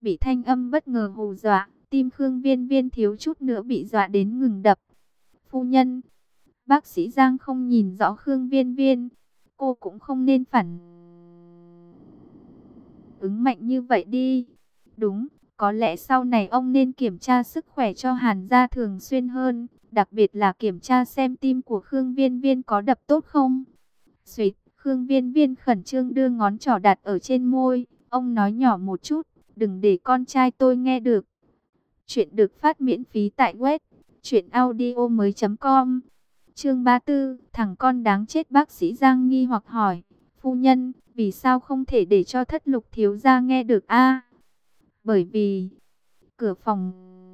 bị thanh âm bất ngờ hù dọa, tim Khương Viên Viên thiếu chút nữa bị dọa đến ngừng đập. Phu nhân, bác sĩ Giang không nhìn rõ Khương Viên Viên, cô cũng không nên phản ứng mạnh như vậy đi. Đúng, có lẽ sau này ông nên kiểm tra sức khỏe cho Hàn gia thường xuyên hơn, đặc biệt là kiểm tra xem tim của Khương Viên Viên có đập tốt không. Xuýt, Khương Viên Viên khẩn trương đưa ngón trỏ đặt ở trên môi, ông nói nhỏ một chút, đừng để con trai tôi nghe được. Chuyện được phát miễn phí tại web truyệnaudiomoi.com. Chương 34, thằng con đáng chết. Bác sĩ Giang nghi hoặc hỏi, phu nhân, vì sao không thể để cho Thất Lục thiếu gia nghe được a? Bởi vì cửa phòng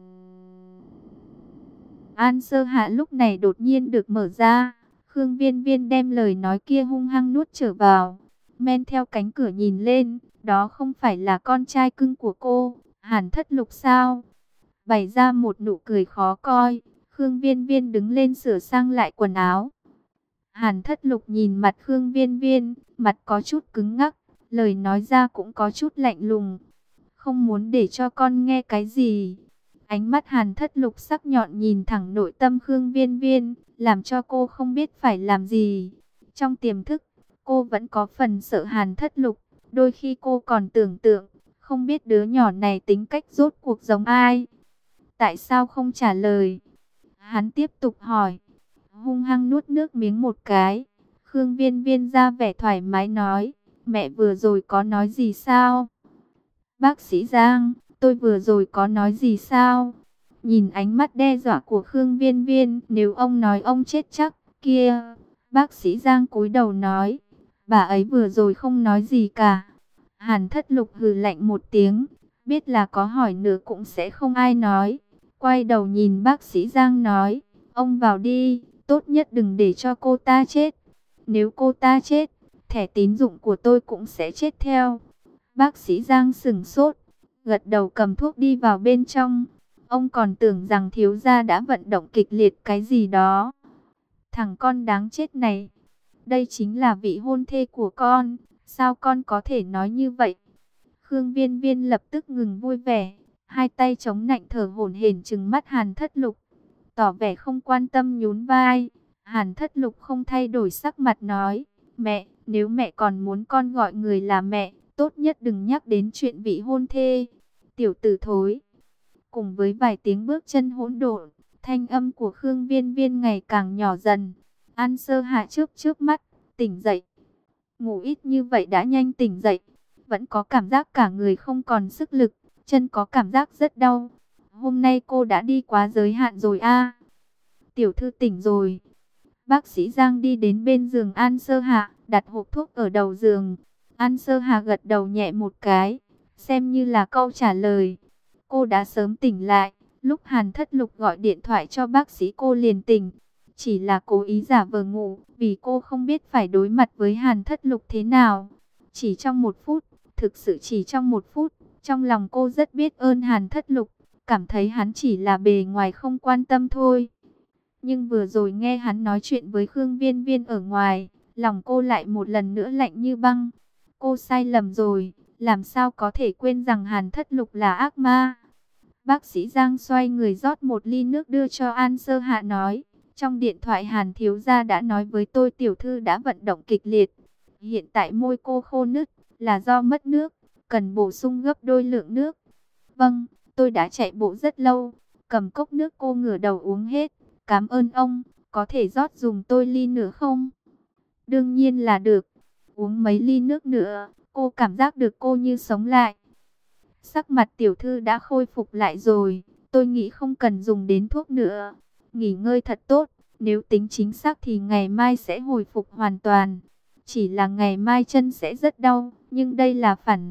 An Sơ Hạ lúc này đột nhiên được mở ra. Khương Viên Viên đem lời nói kia hung hăng nuốt trở vào, men theo cánh cửa nhìn lên, đó không phải là con trai cưng của cô, Hàn Thất Lục sao? Bày ra một nụ cười khó coi, Khương Viên Viên đứng lên sửa sang lại quần áo. Hàn Thất Lục nhìn mặt Khương Viên Viên, mặt có chút cứng ngắc, lời nói ra cũng có chút lạnh lùng. Không muốn để cho con nghe cái gì. Ánh mắt Hàn Thất Lục sắc nhọn nhìn thẳng nội tâm Khương Viên Viên, làm cho cô không biết phải làm gì. Trong tiềm thức, cô vẫn có phần sợ Hàn Thất Lục, đôi khi cô còn tưởng tượng, không biết đứa nhỏ này tính cách rốt cuộc giống ai. Tại sao không trả lời? Hắn tiếp tục hỏi, hung hăng nuốt nước miếng một cái. Khương Viên Viên ra vẻ thoải mái nói, mẹ vừa rồi có nói gì sao? Bác sĩ Giang, tôi vừa rồi có nói gì sao? Nhìn ánh mắt đe dọa của Khương Viên Viên, nếu ông nói ông chết chắc, kia. Bác sĩ Giang cúi đầu nói, bà ấy vừa rồi không nói gì cả. Hàn Thất Lục hừ lạnh một tiếng, biết là có hỏi nữa cũng sẽ không ai nói. Quay đầu nhìn bác sĩ Giang nói, ông vào đi, tốt nhất đừng để cho cô ta chết. Nếu cô ta chết, thẻ tín dụng của tôi cũng sẽ chết theo. Bác sĩ Giang sững sốt, gật đầu cầm thuốc đi vào bên trong. Ông còn tưởng rằng thiếu gia đã vận động kịch liệt cái gì đó. Thằng con đáng chết này, đây chính là vị hôn thê của con, sao con có thể nói như vậy? Khương Viên Viên lập tức ngừng vui vẻ, hai tay chống nạnh thở hổn hển trừng mắt Hàn Thất Lục, tỏ vẻ không quan tâm nhún vai. Hàn Thất Lục không thay đổi sắc mặt nói, mẹ, nếu mẹ còn muốn con gọi người là mẹ, tốt nhất đừng nhắc đến chuyện vị hôn thê. Tiểu tử thối. Cùng với vài tiếng bước chân hỗn độn, thanh âm của Khương Viên Viên ngày càng nhỏ dần. An Sơ Hạ trước mắt, tỉnh dậy. Ngủ ít như vậy đã nhanh tỉnh dậy, vẫn có cảm giác cả người không còn sức lực, chân có cảm giác rất đau. Hôm nay cô đã đi quá giới hạn rồi a. Tiểu thư tỉnh rồi. Bác sĩ Giang đi đến bên giường An Sơ Hạ, đặt hộp thuốc ở đầu giường. An Sơ Hạ gật đầu nhẹ một cái, xem như là câu trả lời. Cô đã sớm tỉnh lại, lúc Hàn Thất Lục gọi điện thoại cho bác sĩ cô liền tỉnh. Chỉ là cố ý giả vờ ngủ, vì cô không biết phải đối mặt với Hàn Thất Lục thế nào. Chỉ trong một phút, thực sự chỉ trong một phút, trong lòng cô rất biết ơn Hàn Thất Lục, cảm thấy hắn chỉ là bề ngoài không quan tâm thôi. Nhưng vừa rồi nghe hắn nói chuyện với Khương Viên Viên ở ngoài, lòng cô lại một lần nữa lạnh như băng. Cô sai lầm rồi, làm sao có thể quên rằng Hàn Thất Lục là ác ma. Bác sĩ Giang xoay người rót một ly nước đưa cho An Sơ Hạ nói, trong điện thoại Hàn thiếu gia đã nói với tôi tiểu thư đã vận động kịch liệt. Hiện tại môi cô khô nứt, là do mất nước, cần bổ sung gấp đôi lượng nước. Vâng, tôi đã chạy bộ rất lâu, cầm cốc nước cô ngửa đầu uống hết. Cảm ơn ông, có thể rót dùng tôi ly nữa không? Đương nhiên là được, uống mấy ly nước nữa, cô cảm giác được cô như sống lại. Sắc mặt tiểu thư đã khôi phục lại rồi, tôi nghĩ không cần dùng đến thuốc nữa. Nghỉ ngơi thật tốt, nếu tính chính xác thì ngày mai sẽ hồi phục hoàn toàn. Chỉ là ngày mai chân sẽ rất đau, nhưng đây là phản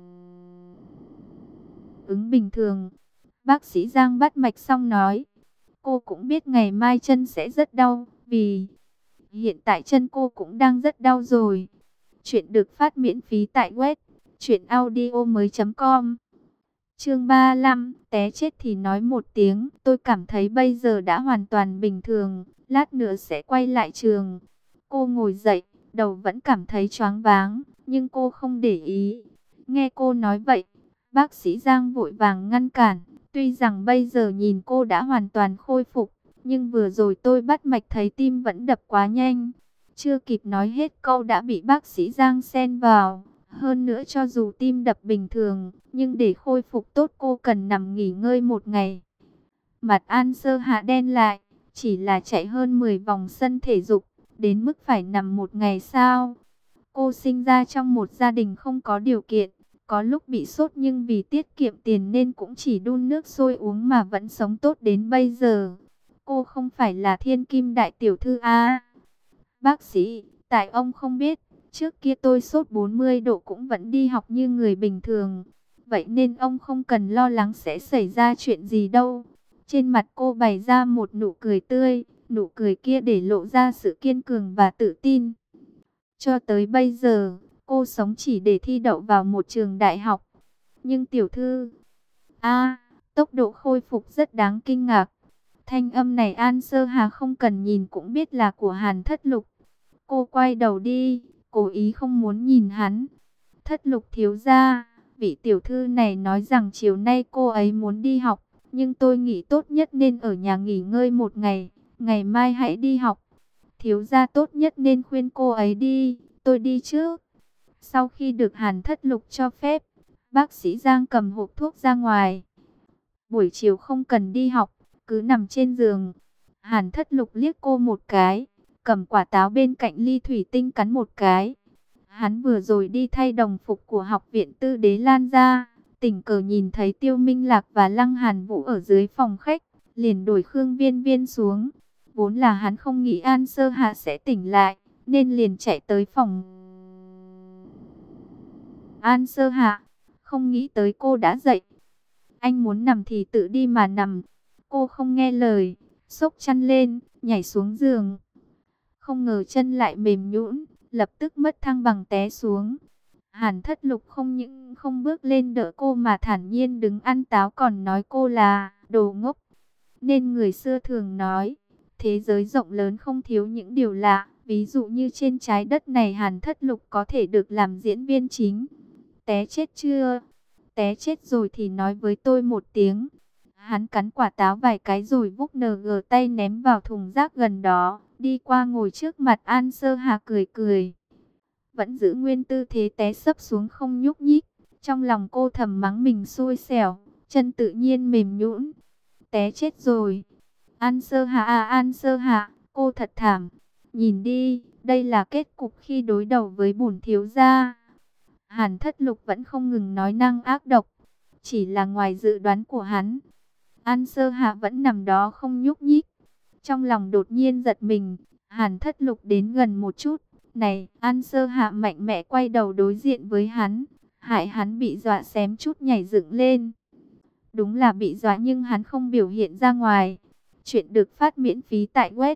ứng bình thường. Bác sĩ Giang bắt mạch xong nói, cô cũng biết ngày mai chân sẽ rất đau, vì hiện tại chân cô cũng đang rất đau rồi. Chuyện được phát miễn phí tại web truyệnaudiomoi.com. Chương 35, té chết thì nói một tiếng, tôi cảm thấy bây giờ đã hoàn toàn bình thường, lát nữa sẽ quay lại trường. Cô ngồi dậy, đầu vẫn cảm thấy choáng váng, nhưng cô không để ý. Nghe cô nói vậy, Bác sĩ Giang vội vàng ngăn cản. Tuy rằng bây giờ nhìn cô đã hoàn toàn khôi phục, nhưng vừa rồi tôi bắt mạch thấy tim vẫn đập quá nhanh. Chưa kịp nói hết câu đã bị bác sĩ Giang xen vào. Hơn nữa cho dù tim đập bình thường, nhưng để khôi phục tốt cô cần nằm nghỉ ngơi một ngày. Mặt An Sơ Hạ đen lại, chỉ là chạy hơn 10 vòng sân thể dục, đến mức phải nằm một ngày sao? Cô sinh ra trong một gia đình không có điều kiện, có lúc bị sốt nhưng vì tiết kiệm tiền nên cũng chỉ đun nước sôi uống mà vẫn sống tốt đến bây giờ. Cô không phải là thiên kim đại tiểu thư à? Bác sĩ, tại ông không biết, trước kia tôi sốt 40 độ cũng vẫn đi học như người bình thường. Vậy nên ông không cần lo lắng sẽ xảy ra chuyện gì đâu. Trên mặt cô bày ra một nụ cười tươi, nụ cười kia để lộ ra sự kiên cường và tự tin. Cho tới bây giờ, cô sống chỉ để thi đậu vào một trường đại học. Nhưng tiểu thư, tốc độ khôi phục rất đáng kinh ngạc. Thanh âm này An Sơ Hà không cần nhìn cũng biết là của Hàn Thất Lục. Cô quay đầu đi, cố ý không muốn nhìn hắn. Thất Lục thiếu gia, vị tiểu thư này nói rằng chiều nay cô ấy muốn đi học, nhưng tôi nghĩ tốt nhất nên ở nhà nghỉ ngơi một ngày, ngày mai hãy đi học. Thiếu gia tốt nhất nên khuyên cô ấy đi, tôi đi trước. Sau khi được Hàn Thất Lục cho phép, bác sĩ Giang cầm hộp thuốc ra ngoài. Buổi chiều không cần đi học, cứ nằm trên giường. Hàn Thất Lục liếc cô một cái, cầm quả táo bên cạnh ly thủy tinh cắn một cái. Hắn vừa rồi đi thay đồng phục của học viện Tư Đế Lan ra, tình cờ nhìn thấy Tiêu Minh Lạc và Lăng Hàn Vũ ở dưới phòng khách, liền đuổi Khương Viên Viên xuống. Vốn là hắn không nghĩ An Sơ Hạ sẽ tỉnh lại, nên liền chạy tới phòng An Sơ Hạ, không nghĩ tới cô đã dậy. Anh muốn nằm thì tự đi mà nằm. Cô không nghe lời, xốc chăn lên, nhảy xuống giường. Không ngờ chân lại mềm nhũn, lập tức mất thăng bằng té xuống. Hàn Thất Lục không những không bước lên đỡ cô mà thản nhiên đứng ăn táo còn nói cô là đồ ngốc. Nên người xưa thường nói, thế giới rộng lớn không thiếu những điều lạ. Ví dụ như trên trái đất này Hàn Thất Lục có thể được làm diễn viên chính. Té chết chưa? Té chết rồi thì nói với tôi một tiếng. Hắn cắn quả táo vài cái rồi vúc NG tay ném vào thùng rác gần đó. Đi qua ngồi trước mặt An Sơ Hà cười cười. Vẫn giữ nguyên tư thế té sấp xuống không nhúc nhích. Trong lòng cô thầm mắng mình xui xẻo. Chân tự nhiên mềm nhũn. Té chết rồi. An Sơ Hà An Sơ Hà, cô thật thảm. Nhìn đi, đây là kết cục khi đối đầu với bổn thiếu gia. Hàn Thất Lục vẫn không ngừng nói năng ác độc. Chỉ là ngoài dự đoán của hắn. An Sơ Hạ vẫn nằm đó không nhúc nhích. Trong lòng đột nhiên giật mình. Hàn Thất Lục đến gần một chút. Này, An Sơ Hạ mạnh mẽ quay đầu đối diện với hắn. Hại hắn bị dọa xém chút nhảy dựng lên. Đúng là bị dọa nhưng hắn không biểu hiện ra ngoài. Chuyện được phát miễn phí tại web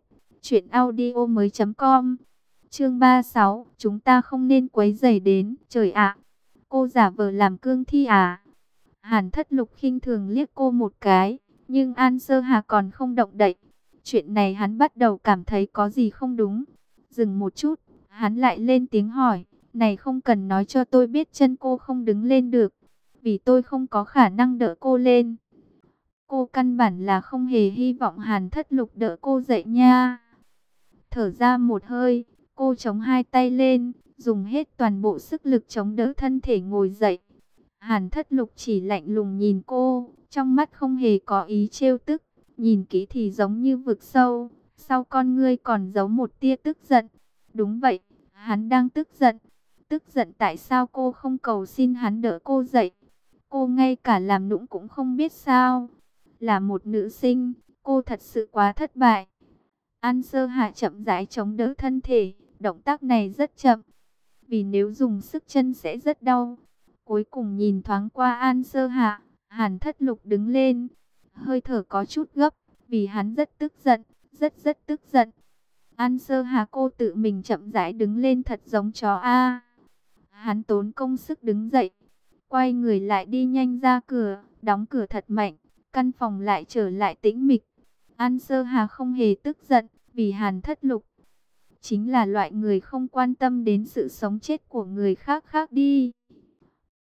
truyệnaudiomoi.com. Chương 36, chúng ta không nên quấy rầy đến, trời ạ. Cô giả vờ làm cương thi à? Hàn Thất Lục khinh thường liếc cô một cái, nhưng An Sơ Hà còn không động đậy. Chuyện này hắn bắt đầu cảm thấy có gì không đúng. Dừng một chút, hắn lại lên tiếng hỏi, này không cần nói cho tôi biết chân cô không đứng lên được, vì tôi không có khả năng đỡ cô lên. Cô căn bản là không hề hy vọng Hàn Thất Lục đỡ cô dậy nha. Thở ra một hơi, cô chống hai tay lên, dùng hết toàn bộ sức lực chống đỡ thân thể ngồi dậy. Hàn Thất Lục chỉ lạnh lùng nhìn cô, trong mắt không hề có ý trêu tức, nhìn kỹ thì giống như vực sâu, sau con ngươi còn giấu một tia tức giận. Đúng vậy, hắn đang tức giận tại sao cô không cầu xin hắn đỡ cô dậy. Cô ngay cả làm nũng cũng không biết sao. Là một nữ sinh, cô thật sự quá thất bại. An Sơ Hạ chậm rãi chống đỡ thân thể, động tác này rất chậm, vì nếu dùng sức chân sẽ rất đau. Cuối cùng nhìn thoáng qua An Sơ Hạ, Hàn Thất Lục đứng lên, hơi thở có chút gấp, vì hắn rất tức giận, rất tức giận. An Sơ Hạ cô tự mình chậm rãi đứng lên thật giống chó a. Hắn tốn công sức đứng dậy, quay người lại đi nhanh ra cửa, đóng cửa thật mạnh, căn phòng lại trở lại tĩnh mịch. An Sơ Hà không hề tức giận, vì Hàn Thất Lục chính là loại người không quan tâm đến sự sống chết của người khác khác đi.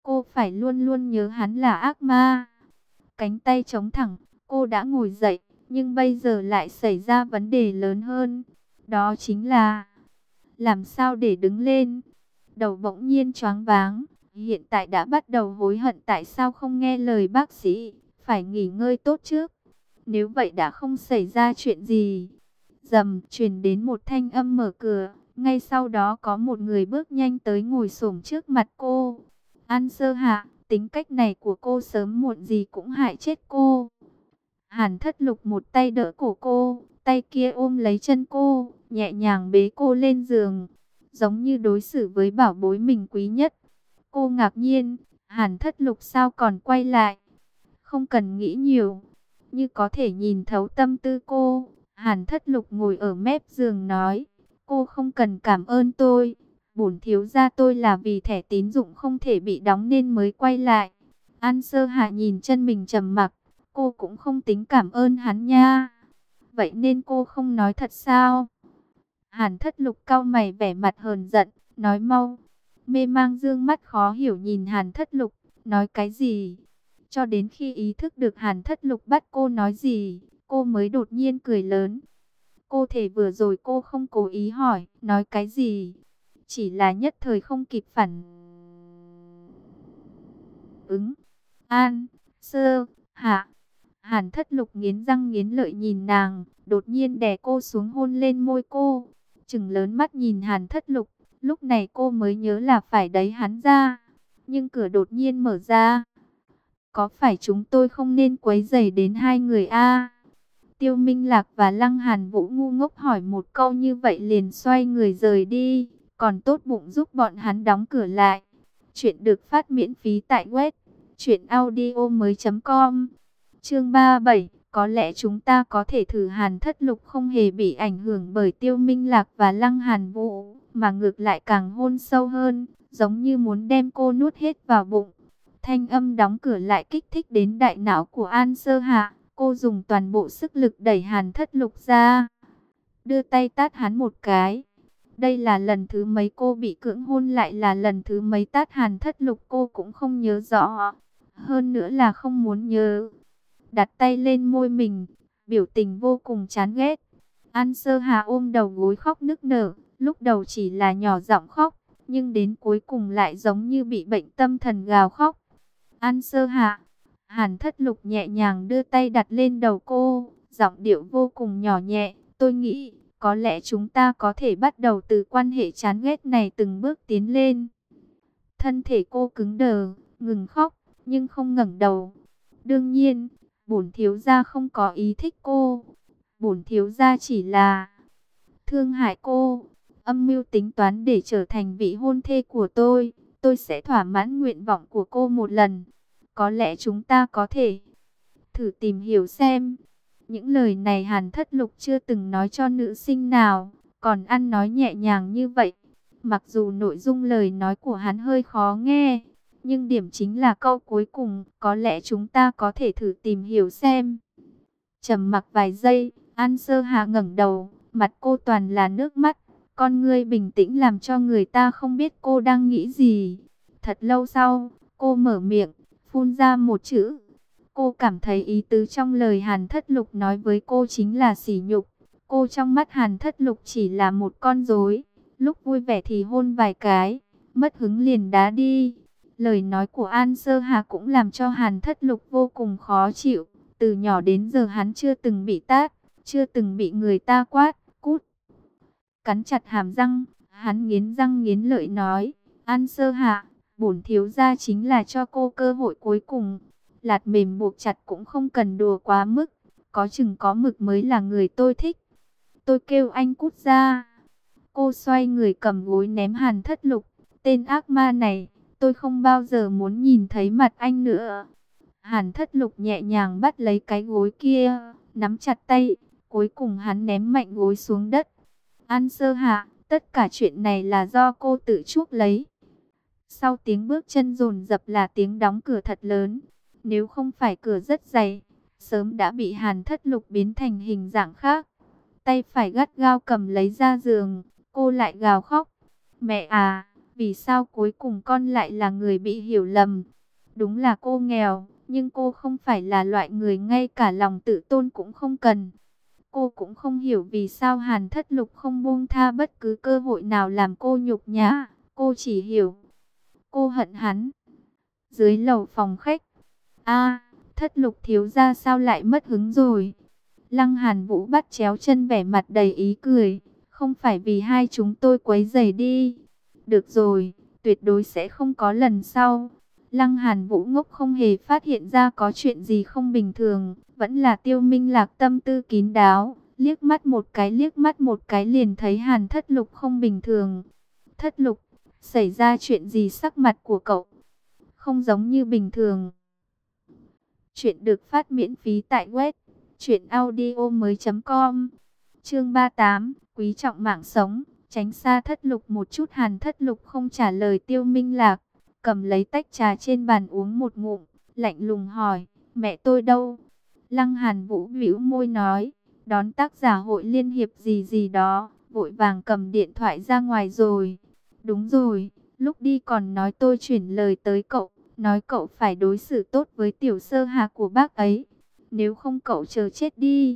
Cô phải luôn luôn nhớ hắn là ác ma. Cánh tay chống thẳng, cô đã ngồi dậy, nhưng bây giờ lại xảy ra vấn đề lớn hơn. Đó chính là làm sao để đứng lên. Đầu bỗng nhiên choáng váng, hiện tại đã bắt đầu hối hận tại sao không nghe lời bác sĩ, phải nghỉ ngơi tốt trước. Nếu vậy đã không xảy ra chuyện gì. Rầm, truyền đến một thanh âm mở cửa, ngay sau đó có một người bước nhanh tới ngồi xổm trước mặt cô. An Sơ Hạ, tính cách này của cô sớm muộn gì cũng hại chết cô. Hàn Thất Lục một tay đỡ cổ cô, tay kia ôm lấy chân cô, nhẹ nhàng bế cô lên giường, giống như đối xử với bảo bối mình quý nhất. Cô ngạc nhiên, Hàn Thất Lục sao còn quay lại? Không cần nghĩ nhiều, như có thể nhìn thấu tâm tư cô. Hàn Thất Lục ngồi ở mép giường nói, cô không cần cảm ơn tôi. Bổn thiếu gia tôi là vì thẻ tín dụng không thể bị đóng nên mới quay lại. An Sơ Hạ nhìn chân mình trầm mặc, cô cũng không tính cảm ơn hắn nha. Vậy nên cô không nói thật sao? Hàn Thất Lục cau mày vẻ mặt hờn giận, nói mau. Mê mang dương mắt khó hiểu nhìn Hàn Thất Lục, nói cái gì? Cho đến khi ý thức được Hàn Thất Lục bắt cô nói gì, cô mới đột nhiên cười lớn. Cô thể vừa rồi cô không cố ý hỏi, nói cái gì? Chỉ là nhất thời không kịp phản ứng. An, Sơ, Hạ. Hàn Thất Lục nghiến răng nghiến lợi nhìn nàng, đột nhiên đè cô xuống hôn lên môi cô. Trừng lớn mắt nhìn Hàn Thất Lục, lúc này cô mới nhớ là phải đẩy hắn ra. Nhưng cửa đột nhiên mở ra. Có phải chúng tôi không nên quấy rầy đến hai người a? Tiêu Minh Lạc và Lăng Hàn Vũ ngu ngốc hỏi một câu như vậy liền xoay người rời đi, còn tốt bụng giúp bọn hắn đóng cửa lại. Chuyện được phát miễn phí tại web truyệnaudiomoi.com. Chương 37, có lẽ chúng ta có thể thử. Hàn Thất Lục không hề bị ảnh hưởng bởi Tiêu Minh Lạc và Lăng Hàn Vũ, mà ngược lại càng hôn sâu hơn, giống như muốn đem cô nuốt hết vào bụng. Thanh âm đóng cửa lại kích thích đến đại não của An Sơ Hạ. Cô dùng toàn bộ sức lực đẩy Hàn Thất Lục ra, đưa tay tát hắn một cái. Đây là lần thứ mấy cô bị cưỡng hôn, lại là lần thứ mấy tát Hàn Thất Lục cô cũng không nhớ rõ. Hơn nữa là không muốn nhớ. Đặt tay lên môi mình, biểu tình vô cùng chán ghét. An Sơ Hà ôm đầu gối khóc nức nở, lúc đầu chỉ là nhỏ giọng khóc, nhưng đến cuối cùng lại giống như bị bệnh tâm thần gào khóc. An Sơ Hà. Hàn Thất Lục nhẹ nhàng đưa tay đặt lên đầu cô, giọng điệu vô cùng nhỏ nhẹ. Tôi nghĩ, có lẽ chúng ta có thể bắt đầu từ quan hệ chán ghét này từng bước tiến lên. Thân thể cô cứng đờ, ngừng khóc, nhưng không ngẩng đầu. Đương nhiên, bổn thiếu gia không có ý thích cô. Bổn thiếu gia chỉ là thương hại cô, âm mưu tính toán để trở thành vị hôn thê của tôi. Tôi sẽ thỏa mãn nguyện vọng của cô một lần. Có lẽ chúng ta có thể thử tìm hiểu xem. Những lời này Hàn Thất Lục chưa từng nói cho nữ sinh nào, còn ăn nói nhẹ nhàng như vậy. Mặc dù nội dung lời nói của hắn hơi khó nghe, nhưng điểm chính là câu cuối cùng, có lẽ chúng ta có thể thử tìm hiểu xem. Trầm mặc vài giây, An Sơ Hà ngẩng đầu, mặt cô toàn là nước mắt, con ngươi bình tĩnh làm cho người ta không biết cô đang nghĩ gì. Thật lâu sau, cô mở miệng, phun ra một chữ. Cô cảm thấy ý tứ trong lời Hàn Thất Lục nói với cô chính là sỉ nhục. Cô trong mắt Hàn Thất Lục chỉ là một con rối, lúc vui vẻ thì hôn vài cái, mất hứng liền đá đi. Lời nói của An Sơ Hà cũng làm cho Hàn Thất Lục vô cùng khó chịu. Từ nhỏ đến giờ hắn chưa từng bị tát, chưa từng bị người ta quát, cút. Cắn chặt hàm răng, hắn nghiến răng nghiến lợi nói, An Sơ Hà, bổn thiếu gia chính là cho cô cơ hội cuối cùng. Lạt mềm buộc chặt cũng không cần đùa quá mức, có chừng có mực mới là người tôi thích. Tôi kêu anh cút ra. Cô xoay người cầm gối ném Hàn Thất Lục, tên ác ma này, tôi không bao giờ muốn nhìn thấy mặt anh nữa. Hàn Thất Lục nhẹ nhàng bắt lấy cái gối kia, nắm chặt tay, cuối cùng hắn ném mạnh gối xuống đất. An Sơ Hạ, tất cả chuyện này là do cô tự chuốc lấy. Sau tiếng bước chân dồn dập là tiếng đóng cửa thật lớn. Nếu không phải cửa rất dày, sớm đã bị Hàn Thất Lục biến thành hình dạng khác. Tay phải gắt gao cầm lấy ra giường, cô lại gào khóc. Mẹ à, Vì sao cuối cùng con lại là người bị hiểu lầm? Đúng là cô nghèo, nhưng cô không phải là loại người ngay cả lòng tự tôn cũng không cần. Cô cũng không hiểu vì sao Hàn Thất Lục không buông tha bất cứ cơ hội nào làm cô nhục nhã. Cô chỉ hiểu, cô hận hắn. Dưới lầu phòng khách, a, Thất Lục thiếu gia sao lại mất hứng rồi? Lăng Hàn Vũ bắt chéo chân vẻ mặt đầy ý cười. Không phải vì hai chúng tôi quấy rầy đi. Được rồi, tuyệt đối sẽ không có lần sau. Lăng Hàn Vũ ngốc không hề phát hiện ra có chuyện gì không bình thường. Vẫn là Tiêu Minh Lạc tâm tư kín đáo. Liếc mắt một cái liền thấy Hàn Thất Lục không bình thường. Thất Lục, xảy ra chuyện gì? Sắc mặt của cậu không giống như bình thường. Chuyện được phát miễn phí tại web truyệnaudiomoi.com. Chương 38, quý trọng mạng sống, tránh xa Thất Lục một chút. Hàn Thất Lục không trả lời Tiêu Minh Lạc, cầm lấy tách trà trên bàn uống một ngụm, lạnh lùng hỏi, mẹ tôi đâu? Lăng Hàn Vũ bĩu môi nói, đón tác giả hội liên hiệp gì gì đó, vội vàng cầm điện thoại ra ngoài rồi. Đúng rồi, lúc đi còn nói tôi chuyển lời tới cậu, nói cậu phải đối xử tốt với tiểu sơ hà của bác ấy, nếu không cậu chờ chết đi.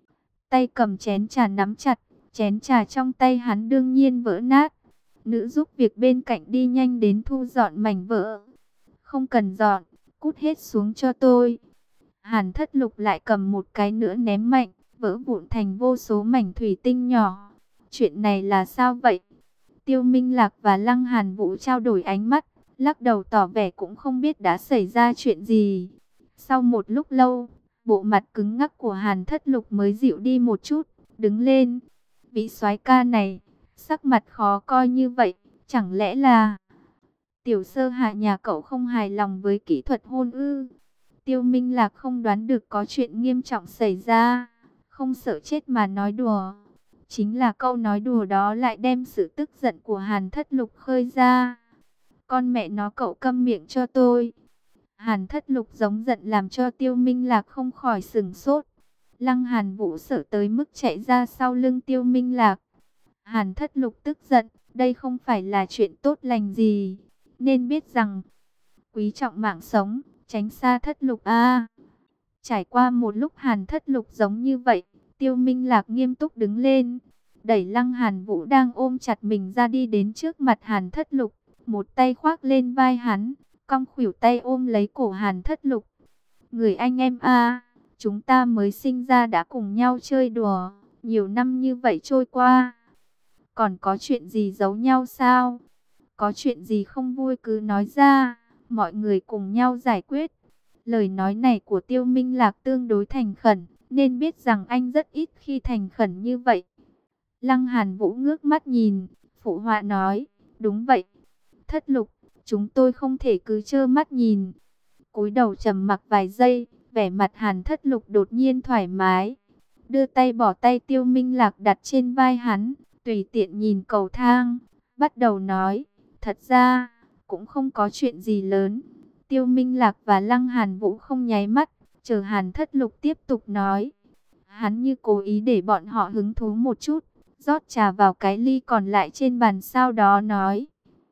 Tay cầm chén trà nắm chặt, chén trà trong tay hắn đương nhiên vỡ nát. Nữ giúp việc bên cạnh đi nhanh đến thu dọn mảnh vỡ. Không cần dọn, cút hết xuống cho tôi. Hàn Thất Lục lại cầm một cái nữa ném mạnh, vỡ vụn thành vô số mảnh thủy tinh nhỏ. Chuyện này là sao vậy? Tiêu Minh Lạc và Lăng Hàn Vũ trao đổi ánh mắt, lắc đầu tỏ vẻ cũng không biết đã xảy ra chuyện gì. Sau một lúc lâu, bộ mặt cứng ngắc của Hàn Thất Lục mới dịu đi một chút, đứng lên. Vị soái ca này, sắc mặt khó coi như vậy, chẳng lẽ là tiểu sơ hạ nhà cậu không hài lòng với kỹ thuật hôn ư? Tiêu Minh Lạc không đoán được có chuyện nghiêm trọng xảy ra, không sợ chết mà nói đùa. Chính là câu nói đùa đó lại đem sự tức giận của Hàn Thất Lục khơi ra. Con mẹ nó, cậu câm miệng cho tôi. Hàn Thất Lục giống giận làm cho Tiêu Minh Lạc không khỏi sửng sốt. Lăng Hàn Vũ sợ tới mức chạy ra sau lưng Tiêu Minh Lạc. Hàn Thất Lục tức giận, đây không phải là chuyện tốt lành gì, nên biết rằng quý trọng mạng sống, tránh xa Thất Lục a. Trải qua một lúc Hàn Thất Lục giống như vậy, Tiêu Minh Lạc nghiêm túc đứng lên, đẩy Lăng Hàn Vũ đang ôm chặt mình ra đi đến trước mặt Hàn Thất Lục, một tay khoác lên vai hắn, cong khuỷu tay ôm lấy cổ Hàn Thất Lục. Người anh em a, chúng ta mới sinh ra đã cùng nhau chơi đùa, nhiều năm như vậy trôi qua, còn có chuyện gì giấu nhau sao? Có chuyện gì không vui cứ nói ra, mọi người cùng nhau giải quyết. Lời nói này của Tiêu Minh Lạc tương đối thành khẩn, nên biết rằng anh rất ít khi thành khẩn như vậy. Lăng Hàn Vũ ngước mắt nhìn, phụ họa nói, đúng vậy. Thất Lục, chúng tôi không thể cứ trơ mắt nhìn. Cúi đầu trầm mặc vài giây, vẻ mặt Hàn Thất Lục đột nhiên thoải mái. Đưa tay bỏ tay Tiêu Minh Lạc đặt trên vai hắn, tùy tiện nhìn cầu thang, bắt đầu nói, thật ra, cũng không có chuyện gì lớn. Tiêu Minh Lạc và Lăng Hàn Vũ không nháy mắt, chờ Hàn Thất Lục tiếp tục nói. Hắn như cố ý để bọn họ hứng thú một chút, rót trà vào cái ly còn lại trên bàn, sau đó nói,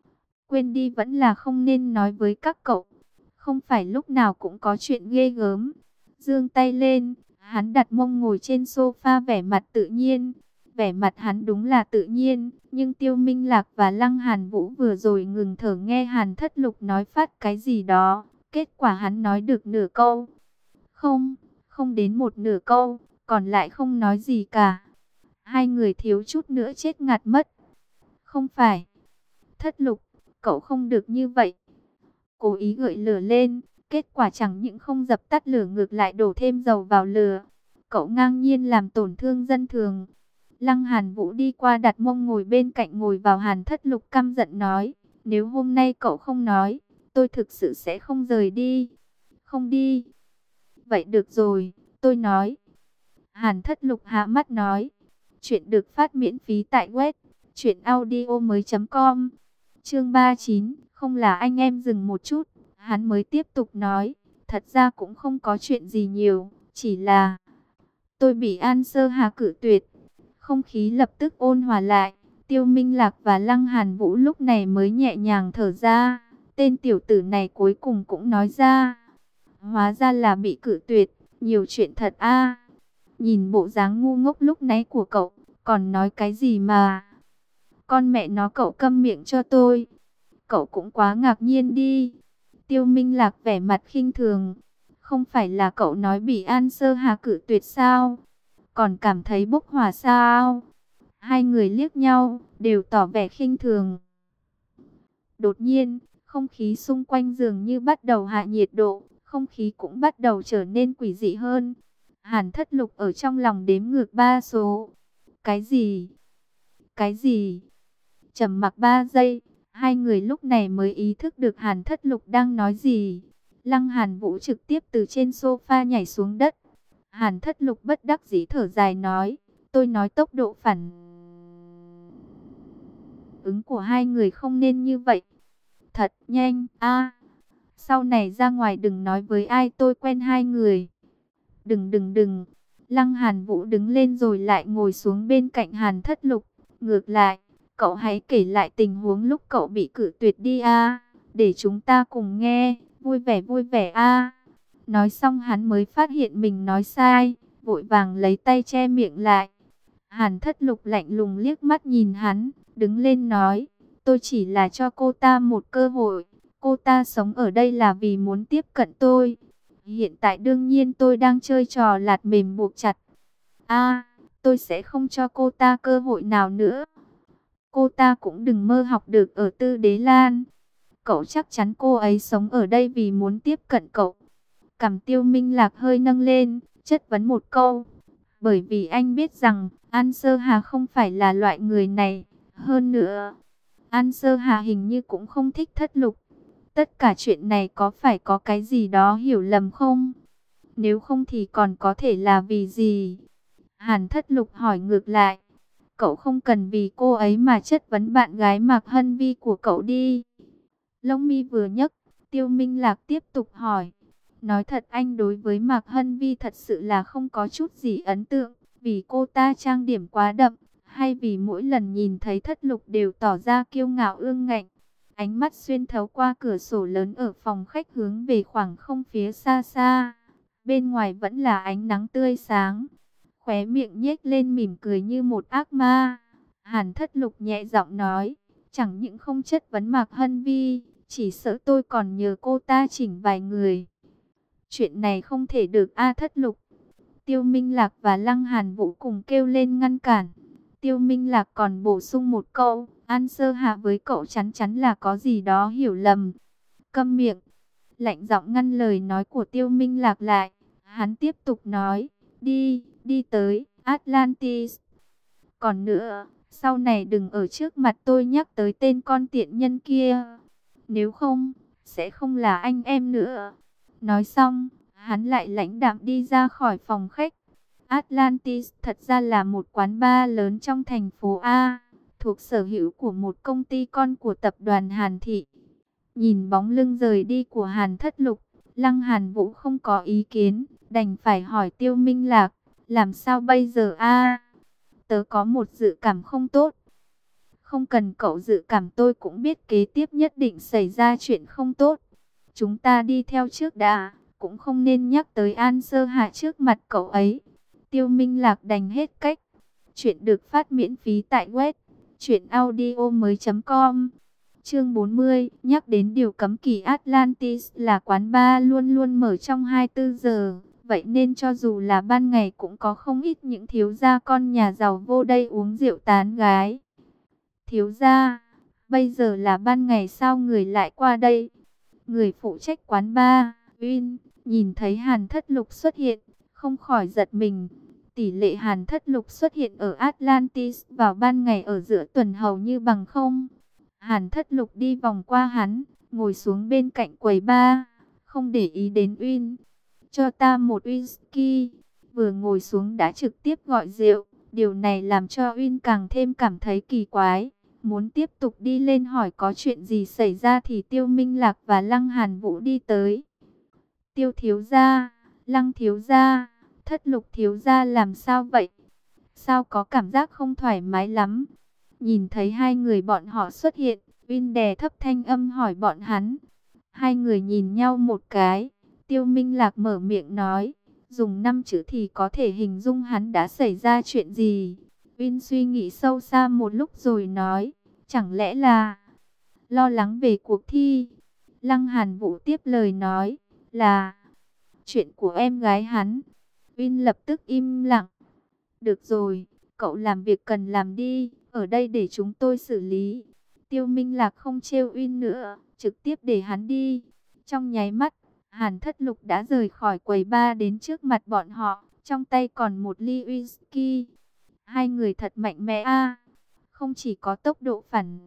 quên đi, vẫn là không nên nói với các cậu, không phải lúc nào cũng có chuyện ghê gớm. Giương tay lên, hắn đặt mông ngồi trên sofa, vẻ mặt tự nhiên. Vẻ mặt hắn đúng là tự nhiên, nhưng Tiêu Minh Lạc và Lăng Hàn Vũ vừa rồi ngừng thở nghe Hàn Thất Lục nói phát cái gì đó. Kết quả hắn nói được nửa câu. Không đến một nửa câu, còn lại không nói gì cả. Hai người thiếu chút nữa chết ngạt mất. Không phải. Thất Lục, cậu không được như vậy. Cố ý gợi lửa lên, kết quả chẳng những không dập tắt lửa ngược lại đổ thêm dầu vào lửa. Cậu ngang nhiên làm tổn thương dân thường. Lăng Hàn Vũ đi qua đặt mông ngồi bên cạnh ngồi vào. Hàn Thất Lục căm giận nói, nếu hôm nay cậu không nói, tôi thực sự sẽ không rời đi. Không đi. Vậy được rồi, tôi nói. Hàn Thất Lục hạ mắt nói. Chuyện được phát miễn phí tại web truyệnaudiomoi.com. Chương 39, không là anh em. Dừng một chút, hắn mới tiếp tục nói, thật ra cũng không có chuyện gì nhiều, chỉ là tôi bị An Sơ Hà cự tuyệt. Không khí lập tức ôn hòa lại, Tiêu Minh Lạc và Lăng Hàn Vũ lúc này mới nhẹ nhàng thở ra. Tên tiểu tử này cuối cùng cũng nói ra. Hóa ra là bị cự tuyệt, nhiều chuyện thật a. Nhìn bộ dáng ngu ngốc lúc nãy của cậu, còn nói cái gì mà. Con mẹ nó, cậu câm miệng cho tôi. Cậu cũng quá ngạc nhiên đi. Tiêu Minh Lạc vẻ mặt khinh thường. Không phải là cậu nói bị An Sơ Hà cự tuyệt sao? Còn cảm thấy bốc hỏa sao? Hai người liếc nhau, đều tỏ vẻ khinh thường. Đột nhiên, không khí xung quanh dường như bắt đầu hạ nhiệt độ, không khí cũng bắt đầu trở nên quỷ dị hơn. Hàn Thất Lục ở trong lòng đếm ngược 3 số. Cái gì? Cái gì? Trầm mặc 3 giây, hai người lúc này mới ý thức được Hàn Thất Lục đang nói gì. Lăng Hàn Vũ trực tiếp từ trên sofa nhảy xuống đất. Hàn Thất Lục bất đắc dĩ thở dài nói, tôi nói tốc độ phản ứng của hai người không nên như vậy. Thật nhanh a. Sau này ra ngoài đừng nói với ai tôi quen hai người. Đừng. Lăng Hàn Vũ đứng lên rồi lại ngồi xuống bên cạnh Hàn Thất Lục. Ngược lại, cậu hãy kể lại tình huống lúc cậu bị cự tuyệt đi a, để chúng ta cùng nghe, vui vẻ a. Nói xong hắn mới phát hiện mình nói sai, vội vàng lấy tay che miệng lại. Hàn Thất Lục lạnh lùng liếc mắt nhìn hắn, đứng lên nói, tôi chỉ là cho cô ta một cơ hội. Cô ta sống ở đây là vì muốn tiếp cận tôi. Hiện tại đương nhiên tôi đang chơi trò lạt mềm buộc chặt. Tôi sẽ không cho cô ta cơ hội nào nữa. Cô ta cũng đừng mơ học được ở Tư Đế Lan. Cậu chắc chắn cô ấy sống ở đây vì muốn tiếp cận cậu. Cằm Tiêu Minh Lạc hơi nâng lên, chất vấn một câu. Bởi vì anh biết rằng An Sơ Hà không phải là loại người này. Hơn nữa, An Sơ Hà hình như cũng không thích Thất Lục. Tất cả chuyện này có phải có cái gì đó hiểu lầm không? Nếu không thì còn có thể là vì gì? Hàn Thất Lục hỏi ngược lại. Cậu không cần vì cô ấy mà chất vấn bạn gái Mạc Hân Vi của cậu đi. Lông mi vừa nhấc, Tiêu Minh Lạc tiếp tục hỏi. Nói thật anh đối với Mạc Hân Vi thật sự là không có chút gì ấn tượng. Vì cô ta trang điểm quá đậm, hay vì mỗi lần nhìn thấy Thất Lục đều tỏ ra kiêu ngạo ương ngạnh. Ánh mắt xuyên thấu qua cửa sổ lớn ở phòng khách hướng về khoảng không phía xa xa. Bên ngoài vẫn là ánh nắng tươi sáng. Khóe miệng nhếch lên mỉm cười như một ác ma. Hàn Thất Lục nhẹ giọng nói, chẳng những không chất vấn Mạc Hân Vi, chỉ sợ tôi còn nhờ cô ta chỉnh vài người. Chuyện này không thể được a. Thất Lục. Tiêu Minh Lạc và Lăng Hàn Vũ cùng kêu lên ngăn cản. Tiêu Minh Lạc còn bổ sung một câu, An Sơ Hạ với cậu chắn chắn là có gì đó hiểu lầm. Câm miệng. Lạnh giọng ngăn lời nói của Tiêu Minh Lạc lại. Hắn tiếp tục nói, đi tới Atlantis. Còn nữa, sau này đừng ở trước mặt tôi nhắc tới tên con tiện nhân kia. Nếu không, sẽ không là anh em nữa. Nói xong, hắn lại lãnh đạm đi ra khỏi phòng khách. Atlantis thật ra là một quán bar lớn trong thành phố A, thuộc sở hữu của một công ty con của tập đoàn Hàn Thị. Nhìn bóng lưng rời đi của Hàn Thất Lục, Lăng Hàn Vũ không có ý kiến, đành phải hỏi Tiêu Minh Lạc, làm sao bây giờ a? Tớ có một dự cảm không tốt. Không cần cậu dự cảm, tôi cũng biết kế tiếp nhất định xảy ra chuyện không tốt. Chúng ta đi theo trước đã, cũng không nên nhắc tới An Sơ Hạ trước mặt cậu ấy. Tiêu Minh Lạc đành hết cách. Chuyện được phát miễn phí tại web truyệnaudiomoi.com. Chương 40, nhắc đến điều cấm kỵ Atlantis là quán bar luôn luôn mở trong 24 giờ. Vậy nên cho dù là ban ngày cũng có không ít những thiếu gia con nhà giàu vô đây uống rượu tán gái. Thiếu gia, bây giờ là ban ngày sao người lại qua đây? Người phụ trách quán bar, Uyên, nhìn thấy Hàn Thất Lục xuất hiện, không khỏi giật mình. Tỷ lệ Hàn Thất Lục xuất hiện ở Atlantis vào ban ngày ở giữa tuần hầu như bằng không. Hàn Thất Lục đi vòng qua hắn, ngồi xuống bên cạnh quầy bar, không để ý đến Uyên. Cho ta một whisky. Vừa ngồi xuống đã trực tiếp gọi rượu. Điều này làm cho Uyên càng thêm cảm thấy kỳ quái. Muốn tiếp tục đi lên hỏi có chuyện gì xảy ra thì Tiêu Minh Lạc và Lăng Hàn Vũ đi tới. Tiêu thiếu gia, Lăng thiếu gia, Thất Lục thiếu gia làm sao vậy? Sao có cảm giác không thoải mái lắm? Nhìn thấy hai người bọn họ xuất hiện, Uyên đè thấp thanh âm hỏi bọn hắn. Hai người nhìn nhau một cái, Tiêu Minh Lạc mở miệng nói, dùng 5 chữ thì có thể hình dung hắn đã xảy ra chuyện gì. Uyên suy nghĩ sâu xa một lúc rồi nói, chẳng lẽ là lo lắng về cuộc thi. Lăng Hàn Vũ tiếp lời nói, là chuyện của em gái hắn. Uyên lập tức im lặng. Được rồi, cậu làm việc cần làm đi, ở đây để chúng tôi xử lý. Tiêu Minh Lạc không trêu Uyên nữa, trực tiếp để hắn đi. Trong nháy mắt, Hàn Thất Lục đã rời khỏi quầy bar đến trước mặt bọn họ, trong tay còn một ly whisky. Hai người thật mạnh mẽ a, không chỉ có tốc độ phản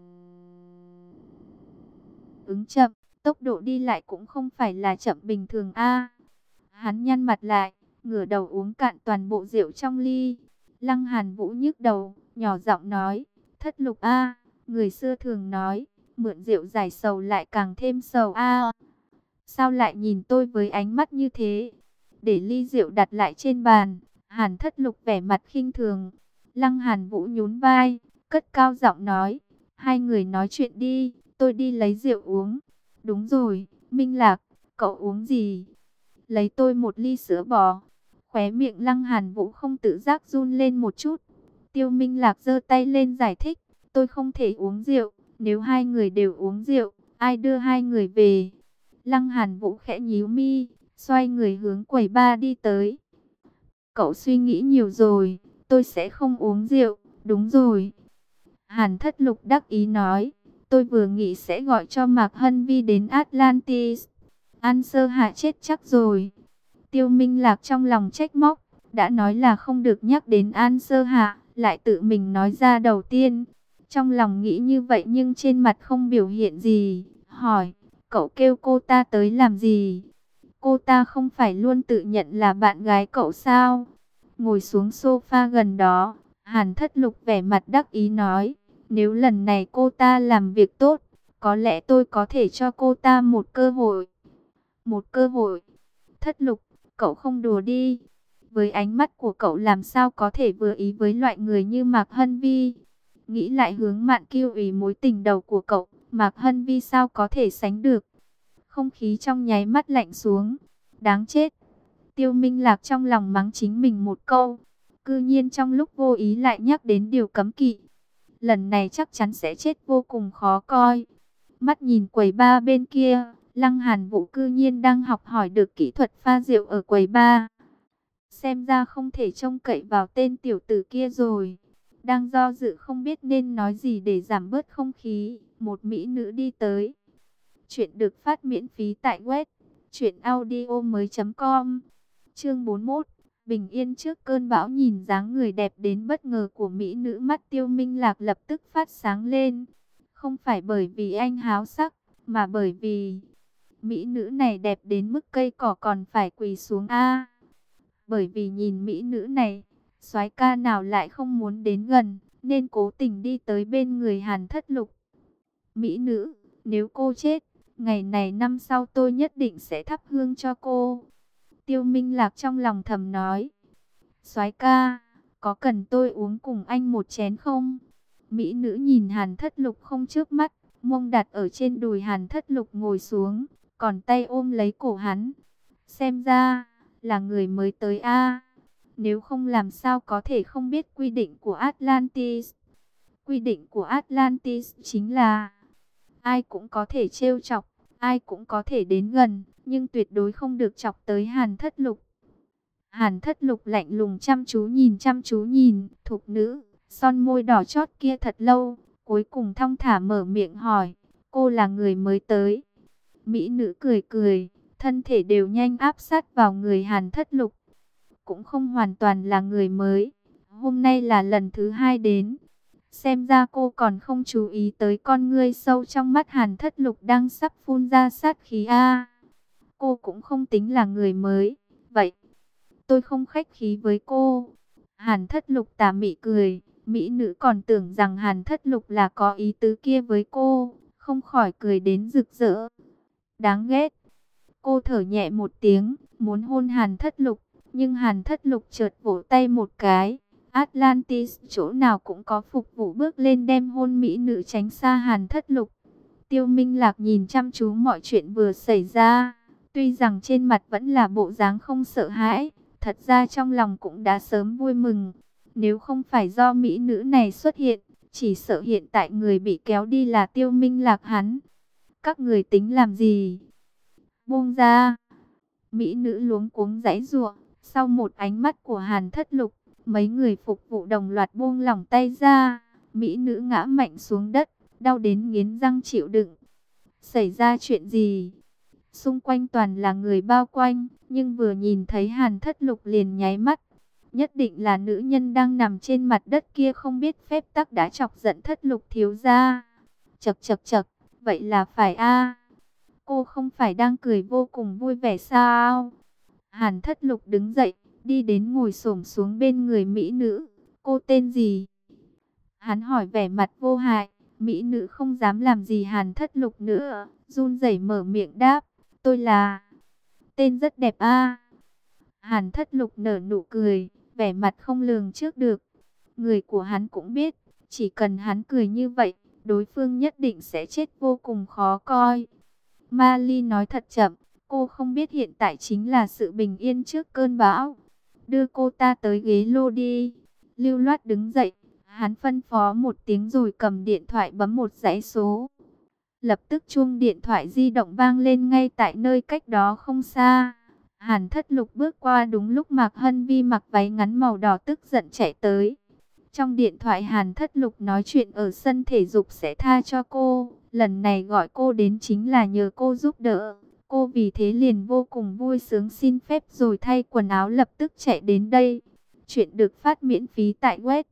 ứng chậm, tốc độ đi lại cũng không phải là chậm bình thường a. Hắn nhăn mặt lại, ngửa đầu uống cạn toàn bộ rượu trong ly. Lăng Hàn Vũ nhức đầu, nhỏ giọng nói, Thất Lục a, người xưa thường nói, mượn rượu giải sầu lại càng thêm sầu a. Sao lại nhìn tôi với ánh mắt như thế? Để ly rượu đặt lại trên bàn, Hàn Thất Lục vẻ mặt khinh thường. Lăng Hàn Vũ nhún vai, cất cao giọng nói, hai người nói chuyện đi, tôi đi lấy rượu uống. Đúng rồi, Minh Lạc, cậu uống gì? Lấy tôi một ly sữa bò. Khóe miệng Lăng Hàn Vũ không tự giác run lên một chút. Tiêu Minh Lạc giơ tay lên giải thích, tôi không thể uống rượu, nếu hai người đều uống rượu, ai đưa hai người về? Lăng Hàn Vũ khẽ nhíu mi, xoay người hướng quầy bar đi tới. Cậu suy nghĩ nhiều rồi, tôi sẽ không uống rượu, đúng rồi. Hàn Thất Lục đắc ý nói, tôi vừa nghĩ sẽ gọi cho Mạc Hân Vi đến Atlantis. An Sơ Hạ chết chắc rồi. Tiêu Minh Lạc trong lòng trách móc, đã nói là không được nhắc đến An Sơ Hạ, lại tự mình nói ra đầu tiên. Trong lòng nghĩ như vậy nhưng trên mặt không biểu hiện gì, hỏi, cậu kêu cô ta tới làm gì? Cô ta không phải luôn tự nhận là bạn gái cậu sao? Ngồi xuống sofa gần đó, Hàn Thất Lục vẻ mặt đắc ý nói, nếu lần này cô ta làm việc tốt, có lẽ tôi có thể cho cô ta một cơ hội. Một cơ hội? Thất Lục, cậu không đùa đi. Với ánh mắt của cậu làm sao có thể vừa ý với loại người như Mạc Hân Vi? Nghĩ lại hướng Mạn Kiêu Ý mối tình đầu của cậu, Mạc Hân Vi sao có thể sánh được? Không khí trong nháy mắt lạnh xuống. Đáng chết. Tiêu Minh Lạc trong lòng mắng chính mình một câu. Cư nhiên trong lúc vô ý lại nhắc đến điều cấm kỵ. Lần này chắc chắn sẽ chết vô cùng khó coi. Mắt nhìn quầy bar bên kia, Lăng Hàn Vũ cư nhiên đang học hỏi được kỹ thuật pha rượu ở quầy bar. Xem ra không thể trông cậy vào tên tiểu tử kia rồi. Đang do dự không biết nên nói gì để giảm bớt không khí, một mỹ nữ đi tới. Chuyện được phát miễn phí tại web truyệnaudiomoi.com. Chương 41. Bình yên trước cơn bão. Nhìn dáng người đẹp đến bất ngờ của mỹ nữ, mắt Tiêu Minh Lạc lập tức phát sáng lên. Không phải bởi vì anh háo sắc, mà bởi vì mỹ nữ này đẹp đến mức cây cỏ còn phải quỳ xuống a. Bởi vì nhìn mỹ nữ này, soái ca nào lại không muốn đến gần, nên cố tình đi tới bên người Hàn Thất Lục. Mỹ nữ, nếu cô chết, ngày này năm sau tôi nhất định sẽ thắp hương cho cô. Tiêu Minh Lạc trong lòng thầm nói. Soái ca, có cần tôi uống cùng anh một chén không? Mỹ nữ nhìn Hàn Thất Lục không chớp mắt, mông đặt ở trên đùi Hàn Thất Lục ngồi xuống, còn tay ôm lấy cổ hắn. Xem ra là người mới tới a. Nếu không làm sao có thể không biết quy định của Atlantis. Quy định của Atlantis chính là ai cũng có thể trêu chọc, ai cũng có thể đến gần, nhưng tuyệt đối không được chọc tới Hàn Thất Lục. Hàn Thất Lục lạnh lùng chăm chú nhìn thục nữ, son môi đỏ chót kia thật lâu, cuối cùng thong thả mở miệng hỏi, cô là người mới tới. Mỹ nữ cười cười, thân thể đều nhanh áp sát vào người Hàn Thất Lục. Cũng không hoàn toàn là người mới, hôm nay là lần thứ hai đến. Xem ra cô còn không chú ý tới con ngươi sâu trong mắt Hàn Thất Lục đang sắp phun ra sát khí a. Cô cũng không tính là người mới, vậy tôi không khách khí với cô. Hàn Thất Lục tà mị cười, mỹ nữ còn tưởng rằng Hàn Thất Lục là có ý tứ kia với cô, không khỏi cười đến rực rỡ. Đáng ghét. Cô thở nhẹ một tiếng, muốn hôn Hàn Thất Lục, nhưng Hàn Thất Lục chợt vỗ tay một cái, Atlantis chỗ nào cũng có phục vụ bước lên đem hôn mỹ nữ tránh xa Hàn Thất Lục. Tiêu Minh Lạc nhìn chăm chú mọi chuyện vừa xảy ra, tuy rằng trên mặt vẫn là bộ dáng không sợ hãi, thật ra trong lòng cũng đã sớm vui mừng. Nếu không phải do mỹ nữ này xuất hiện, chỉ sợ hiện tại người bị kéo đi là Tiêu Minh Lạc hắn. Các người tính làm gì? Buông ra! Mỹ nữ luống cuống giãy giụa, sau một ánh mắt của Hàn Thất Lục, mấy người phục vụ đồng loạt buông lỏng tay ra, mỹ nữ ngã mạnh xuống đất, đau đến nghiến răng chịu đựng. Xảy ra chuyện gì? Xung quanh toàn là người bao quanh, nhưng vừa nhìn thấy Hàn Thất Lục liền nháy mắt. Nhất định là nữ nhân đang nằm trên mặt đất kia không biết phép tắc đã chọc giận Thất Lục thiếu gia. Chậc chậc chậc, vậy là phải a. Cô không phải đang cười vô cùng vui vẻ sao? Hàn Thất Lục đứng dậy, đi đến ngồi xổm xuống bên người mỹ nữ. Cô tên gì? Hắn hỏi vẻ mặt vô hại. Mỹ nữ không dám làm gì Hàn Thất Lục nữa, run rẩy mở miệng đáp. Tôi là... Tên rất đẹp a. Hàn Thất Lục nở nụ cười, vẻ mặt không lường trước được. Người của hắn cũng biết, chỉ cần hắn cười như vậy, đối phương nhất định sẽ chết vô cùng khó coi. Mali nói thật chậm, cô không biết hiện tại chính là sự bình yên trước cơn bão. Đưa cô ta tới ghế lô đi. Lưu Loát đứng dậy, hắn phân phó một tiếng rồi cầm điện thoại bấm một dãy số. Lập tức chuông điện thoại di động vang lên ngay tại nơi cách đó không xa. Hàn Thất Lục bước qua đúng lúc Mạc Hân Vi mặc váy ngắn màu đỏ tức giận chạy tới. Trong điện thoại Hàn Thất Lục nói chuyện ở sân thể dục sẽ tha cho cô. Lần này gọi cô đến chính là nhờ cô giúp đỡ. Cô vì thế liền vô cùng vui sướng xin phép rồi thay quần áo lập tức chạy đến đây. Chuyện được phát miễn phí tại web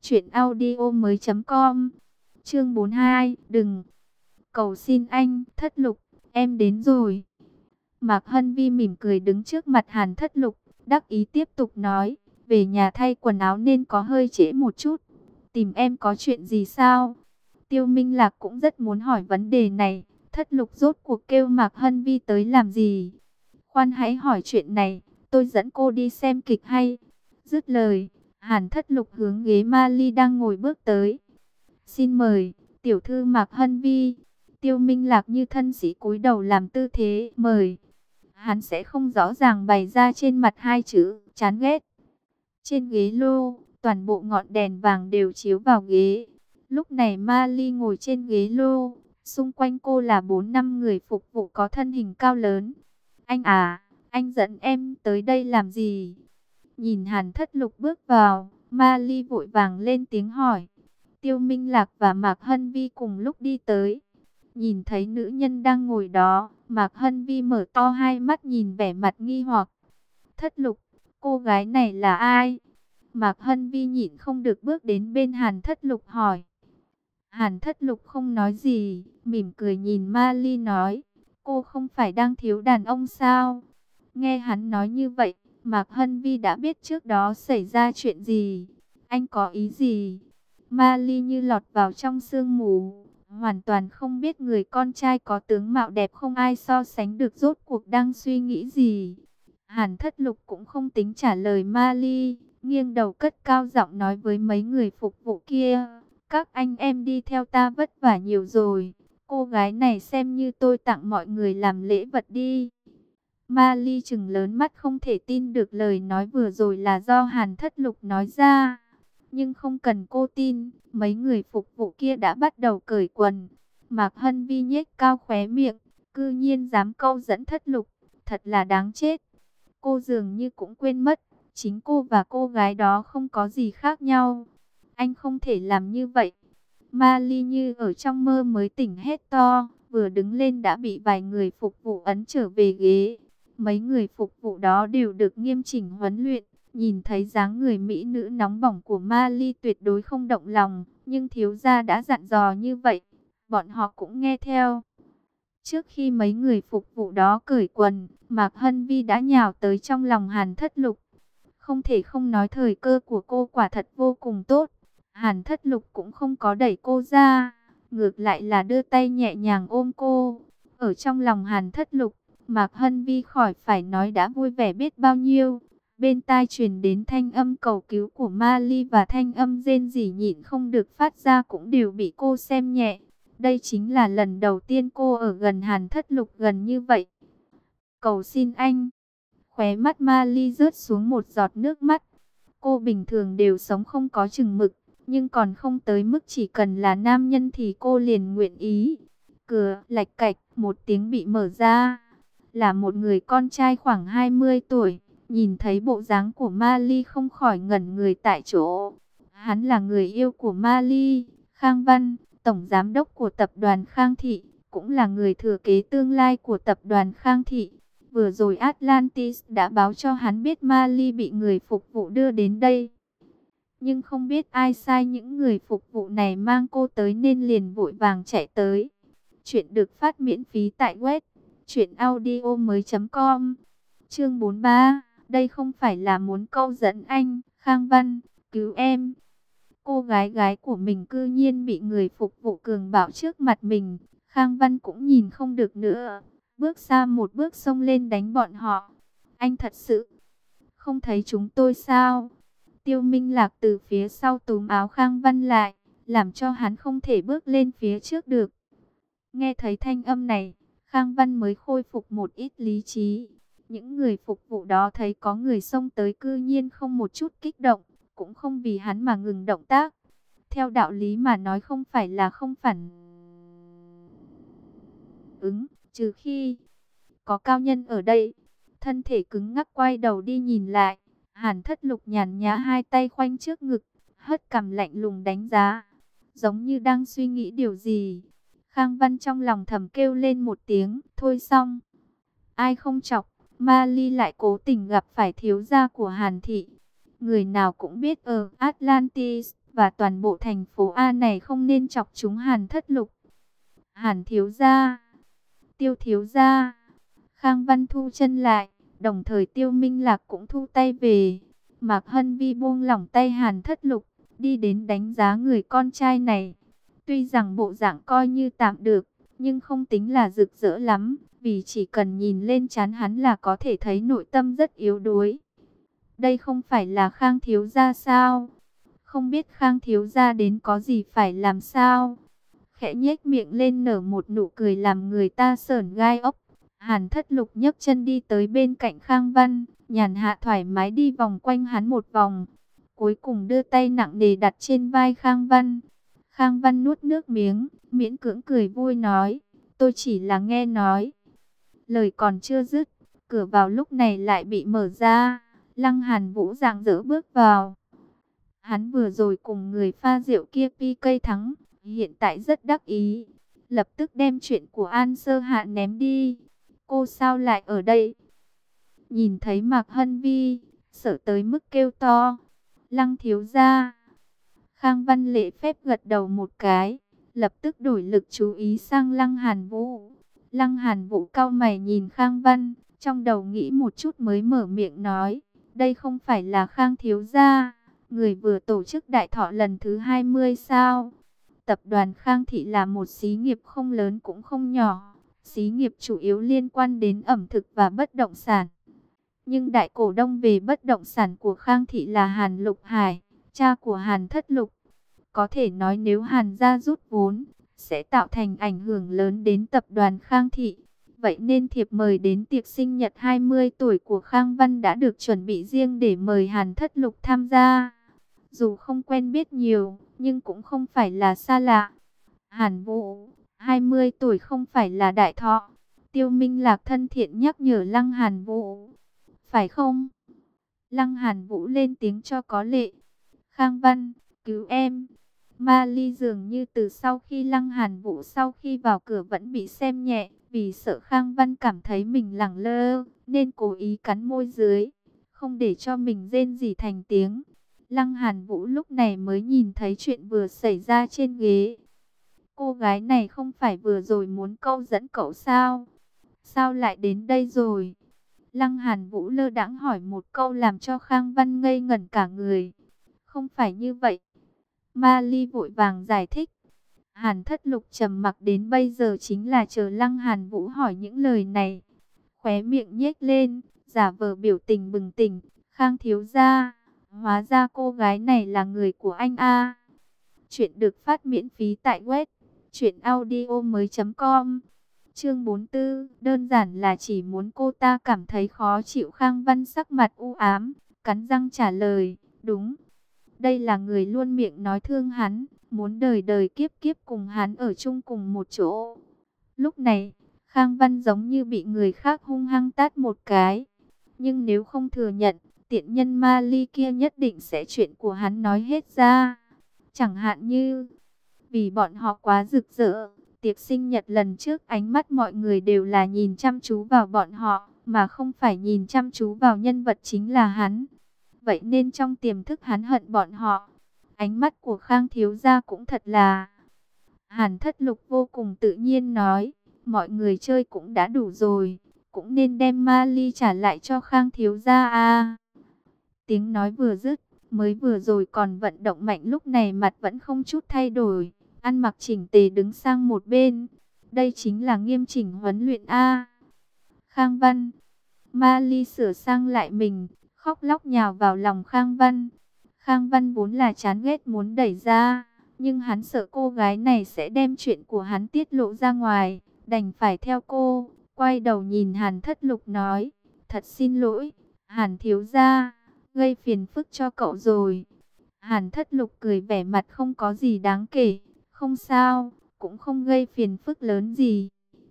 truyệnaudiomoi.com. Chương 42, đừng. Cầu xin anh, Thất Lục, em đến rồi. Mạc Hân Vi mỉm cười đứng trước mặt Hàn Thất Lục, đắc ý tiếp tục nói, về nhà thay quần áo nên có hơi trễ một chút. Tìm em có chuyện gì sao? Tiêu Minh Lạc cũng rất muốn hỏi vấn đề này, Thất Lục rốt cuộc kêu Mạc Hân Vi tới làm gì? Khoan hãy hỏi chuyện này, tôi dẫn cô đi xem kịch hay. Dứt lời, Hàn Thất Lục hướng ghế Mali đang ngồi bước tới. Xin mời, tiểu thư Mạc Hân Vi. Tiêu Minh Lạc như thân sĩ cúi đầu làm tư thế mời. Hắn sẽ không rõ ràng bày ra trên mặt hai chữ chán ghét. Trên ghế lô, toàn bộ ngọn đèn vàng đều chiếu vào ghế. Lúc này Mali ngồi trên ghế lô, xung quanh cô là 4-5 người phục vụ có thân hình cao lớn. Anh à, anh dẫn em tới đây làm gì? Nhìn Hàn Thất Lục bước vào, Mali vội vàng lên tiếng hỏi. Tiêu Minh Lạc và Mạc Hân Vi cùng lúc đi tới. Nhìn thấy nữ nhân đang ngồi đó, Mạc Hân Vi mở to hai mắt nhìn vẻ mặt nghi hoặc. Thất Lục, cô gái này là ai? Mạc Hân Vi nhịn không được bước đến bên Hàn Thất Lục hỏi. Hàn Thất Lục không nói gì, mỉm cười nhìn Mali nói. Cô không phải đang thiếu đàn ông sao? Nghe hắn nói như vậy, Mạc Hân Vi đã biết trước đó xảy ra chuyện gì. Anh có ý gì? Mali như lọt vào trong sương mù, hoàn toàn không biết người con trai có tướng mạo đẹp không ai so sánh được rốt cuộc đang suy nghĩ gì. Hàn Thất Lục cũng không tính trả lời Mali, nghiêng đầu cất cao giọng nói với mấy người phục vụ kia. Các anh em đi theo ta vất vả nhiều rồi, cô gái này xem như tôi tặng mọi người làm lễ vật đi. Mali trừng lớn mắt không thể tin được lời nói vừa rồi là do Hàn Thất Lục nói ra. Nhưng không cần cô tin, mấy người phục vụ kia đã bắt đầu cởi quần. Mạc Hân Vi nhếch cao khóe miệng, cư nhiên dám câu dẫn Thất Lục, thật là đáng chết. Cô dường như cũng quên mất, chính cô và cô gái đó không có gì khác nhau. Anh không thể làm như vậy. Mali như ở trong mơ mới tỉnh hét to, vừa đứng lên đã bị vài người phục vụ ấn trở về ghế. Mấy người phục vụ đó đều được nghiêm chỉnh huấn luyện. Nhìn thấy dáng người mỹ nữ nóng bỏng của Mali tuyệt đối không động lòng, nhưng thiếu gia đã dặn dò như vậy, bọn họ cũng nghe theo. Trước khi mấy người phục vụ đó cởi quần, Mạc Hân Vi đã nhào tới trong lòng Hàn Thất Lục. Không thể không nói thời cơ của cô quả thật vô cùng tốt. Hàn Thất Lục cũng không có đẩy cô ra, ngược lại là đưa tay nhẹ nhàng ôm cô. Ở trong lòng Hàn Thất Lục, Mạc Hân Vi khỏi phải nói đã vui vẻ biết bao nhiêu. Bên tai truyền đến thanh âm cầu cứu của Mali và thanh âm rên rỉ nhịn không được phát ra cũng đều bị cô xem nhẹ. Đây chính là lần đầu tiên cô ở gần Hàn Thất Lục gần như vậy. Cầu xin anh. Khóe mắt Mali rớt xuống một giọt nước mắt. Cô bình thường đều sống không có chừng mực, nhưng còn không tới mức chỉ cần là nam nhân thì cô liền nguyện ý. Cửa lạch cạch một tiếng bị mở ra. Là một người con trai khoảng 20 tuổi. Nhìn thấy bộ dáng của Mali không khỏi ngẩn người tại chỗ. Hắn là người yêu của Mali, Khang Văn, tổng giám đốc của tập đoàn Khang Thị, cũng là người thừa kế tương lai của tập đoàn Khang Thị. Vừa rồi Atlantis đã báo cho hắn biết Mali bị người phục vụ đưa đến đây. Nhưng không biết ai sai những người phục vụ này mang cô tới nên liền vội vàng chạy tới. Chuyện được phát miễn phí tại web truyệnaudiomoi.com. Chương 43. Đây không phải là muốn câu dẫn anh, Khang Văn, cứu em. Cô gái của mình cư nhiên bị người phục vụ cường bạo trước mặt mình. Khang Văn cũng nhìn không được nữa. Bước xa một bước xông lên đánh bọn họ. Anh thật sự không thấy chúng tôi sao? Tiêu Minh Lạc từ phía sau túm áo Khang Văn lại, làm cho hắn không thể bước lên phía trước được. Nghe thấy thanh âm này, Khang Văn mới khôi phục một ít lý trí. Những người phục vụ đó thấy có người xông tới cư nhiên không một chút kích động, cũng không vì hắn mà ngừng động tác. Theo đạo lý mà nói không phải là không phản ứng, trừ khi có cao nhân ở đây. Thân thể cứng ngắc quay đầu đi nhìn lại, Hàn Thất Lục nhàn nhã hai tay khoanh trước ngực, hất cằm lạnh lùng đánh giá, giống như đang suy nghĩ điều gì. Khang Văn trong lòng thầm kêu lên một tiếng, thôi xong. Ai không chọc, Mali lại cố tình gặp phải thiếu gia của Hàn Thị. Người nào cũng biết ở Atlantis và toàn bộ thành phố A này không nên chọc chúng Hàn Thất Lục. Hàn thiếu gia, Tiêu thiếu gia. Khang Văn thu chân lại, đồng thời Tiêu Minh Lạc cũng thu tay về. Mạc Hân Vi buông lỏng tay Hàn Thất Lục, đi đến đánh giá người con trai này. Tuy rằng bộ dạng coi như tạm được, nhưng không tính là rực rỡ lắm, vì chỉ cần nhìn lên trán hắn là có thể thấy nội tâm rất yếu đuối. Đây không phải là Khang thiếu gia sao? Không biết Khang thiếu gia đến có gì phải làm sao? Khẽ nhếch miệng lên nở một nụ cười làm người ta sởn gai ốc. Hàn Thất Lục nhấc chân đi tới bên cạnh Khang Văn, nhàn hạ thoải mái đi vòng quanh hắn một vòng. Cuối cùng đưa tay nặng nề đặt trên vai Khang Văn. Khang Văn nuốt nước miếng, miễn cưỡng cười vui nói, tôi chỉ là nghe nói. Lời còn chưa dứt, cửa vào lúc này lại bị mở ra. Lăng Hàn Vũ rạng rỡ bước vào. Hắn vừa rồi cùng người pha rượu kia PK thắng, hiện tại rất đắc ý. Lập tức đem chuyện của An Sơ Hạ ném đi. Cô sao lại ở đây? Nhìn thấy Mạc Hân Vi, sợ tới mức kêu to. Lăng thiếu gia. Khang Văn lễ phép gật đầu một cái, lập tức đổi lực chú ý sang Lăng Hàn Vũ. Lăng Hàn Vũ cau mày nhìn Khang Văn, trong đầu nghĩ một chút mới mở miệng nói, đây không phải là Khang thiếu gia, người vừa tổ chức đại thọ lần thứ 20 sao? Tập đoàn Khang Thị là một xí nghiệp không lớn cũng không nhỏ, xí nghiệp chủ yếu liên quan đến ẩm thực và bất động sản. Nhưng đại cổ đông về bất động sản của Khang Thị là Hàn Lục Hải, cha của Hàn Thất Lục. Có thể nói nếu Hàn gia rút vốn, sẽ tạo thành ảnh hưởng lớn đến tập đoàn Khang Thị. Vậy nên thiệp mời đến tiệc sinh nhật 20 tuổi của Khang Văn đã được chuẩn bị riêng để mời Hàn Thất Lục tham gia. Dù không quen biết nhiều, nhưng cũng không phải là xa lạ. Hàn Vũ, 20 tuổi không phải là đại thọ. Tiêu Minh Lạc thân thiện nhắc nhở Lăng Hàn Vũ. Phải không? Lăng Hàn Vũ lên tiếng cho có lệ. Khang Văn, cứu em. Mali dường như từ sau khi Lăng Hàn Vũ sau khi vào cửa vẫn bị xem nhẹ, vì sợ Khang Văn cảm thấy mình lẳng lơ, nên cố ý cắn môi dưới, không để cho mình rên rỉ thành tiếng. Lăng Hàn Vũ lúc này mới nhìn thấy chuyện vừa xảy ra trên ghế. Cô gái này không phải vừa rồi muốn câu dẫn cậu sao? Sao lại đến đây rồi? Lăng Hàn Vũ lơ đãng hỏi một câu làm cho Khang Văn ngây ngẩn cả người. Không phải như vậy. Mali vội vàng giải thích. Hàn Thất Lục trầm mặc đến bây giờ chính là chờ Lăng Hàn Vũ hỏi những lời này. Khóe miệng nhếch lên, giả vờ biểu tình bừng tỉnh. Khang thiếu gia, hóa ra cô gái này là người của anh a. Chuyện được phát miễn phí tại web truyệnaudiomoi.com. Chương 44, đơn giản là chỉ muốn cô ta cảm thấy khó chịu. Khang Văn sắc mặt u ám, cắn răng trả lời, đúng. Đây là người luôn miệng nói thương hắn, muốn đời đời kiếp kiếp cùng hắn ở chung cùng một chỗ. Lúc này, Khang Văn giống như bị người khác hung hăng tát một cái. Nhưng nếu không thừa nhận, tiện nhân ma ly kia nhất định sẽ chuyện của hắn nói hết ra. Chẳng hạn như, vì bọn họ quá rực rỡ, tiệc sinh nhật lần trước ánh mắt mọi người đều là nhìn chăm chú vào bọn họ, mà không phải nhìn chăm chú vào nhân vật chính là hắn. Vậy nên trong tiềm thức hắn hận bọn họ. Ánh mắt của Khang thiếu gia cũng thật là... Hàn Thất Lục vô cùng tự nhiên nói, mọi người chơi cũng đã đủ rồi, cũng nên đem ma ly trả lại cho Khang thiếu gia a. Tiếng nói vừa dứt, mới vừa rồi còn vận động mạnh lúc này mặt vẫn không chút thay đổi, ăn mặc chỉnh tề đứng sang một bên. Đây chính là nghiêm chỉnh huấn luyện a. Khang Văn, ma ly sửa sang lại mình, khóc lóc nhào vào lòng Khang Văn. Khang Văn vốn là chán ghét muốn đẩy ra, nhưng hắn sợ cô gái này sẽ đem chuyện của hắn tiết lộ ra ngoài, đành phải theo cô. Quay đầu nhìn Hàn Thất Lục nói, thật xin lỗi, Hàn thiếu gia, gây phiền phức cho cậu rồi. Hàn Thất Lục cười vẻ mặt không có gì đáng kể, không sao, cũng không gây phiền phức lớn gì.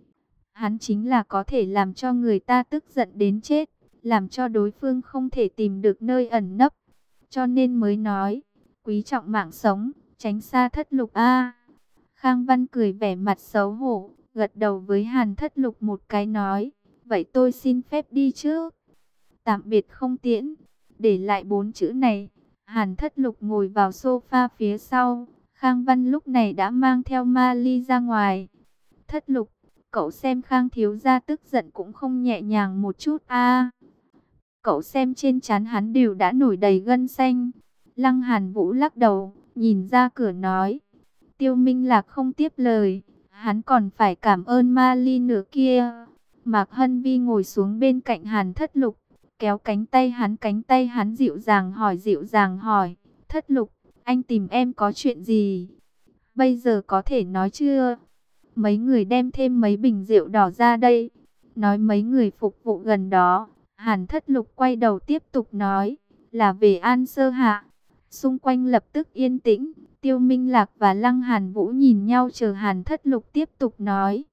Hắn chính là có thể làm cho người ta tức giận đến chết, làm cho đối phương không thể tìm được nơi ẩn nấp. Cho nên mới nói, quý trọng mạng sống, tránh xa Thất Lục a. Khang Văn cười vẻ mặt xấu hổ, gật đầu với Hàn Thất Lục một cái nói, vậy tôi xin phép đi trước. Tạm biệt không tiễn, để lại 4 chữ này. Hàn Thất Lục ngồi vào sofa phía sau, Khang Văn lúc này đã mang theo ma ly ra ngoài. Thất Lục, cậu xem Khang thiếu gia tức giận cũng không nhẹ nhàng một chút a. Cậu xem trên trán hắn đều đã nổi đầy gân xanh. Lăng Hàn Vũ lắc đầu, nhìn ra cửa nói. Tiêu Minh Lạc không tiếp lời, hắn còn phải cảm ơn ma ly nữa kia. Mạc Hân Vi ngồi xuống bên cạnh Hàn Thất Lục, kéo cánh tay hắn dịu dàng hỏi, Thất Lục, anh tìm em có chuyện gì? Bây giờ có thể nói chưa? Mấy người đem thêm mấy bình rượu đỏ ra đây. Nói mấy người phục vụ gần đó, Hàn Thất Lục quay đầu tiếp tục nói, là về An Sơ Hạ. Xung quanh lập tức yên tĩnh, Tiêu Minh Lạc và Lăng Hàn Vũ nhìn nhau chờ Hàn Thất Lục tiếp tục nói.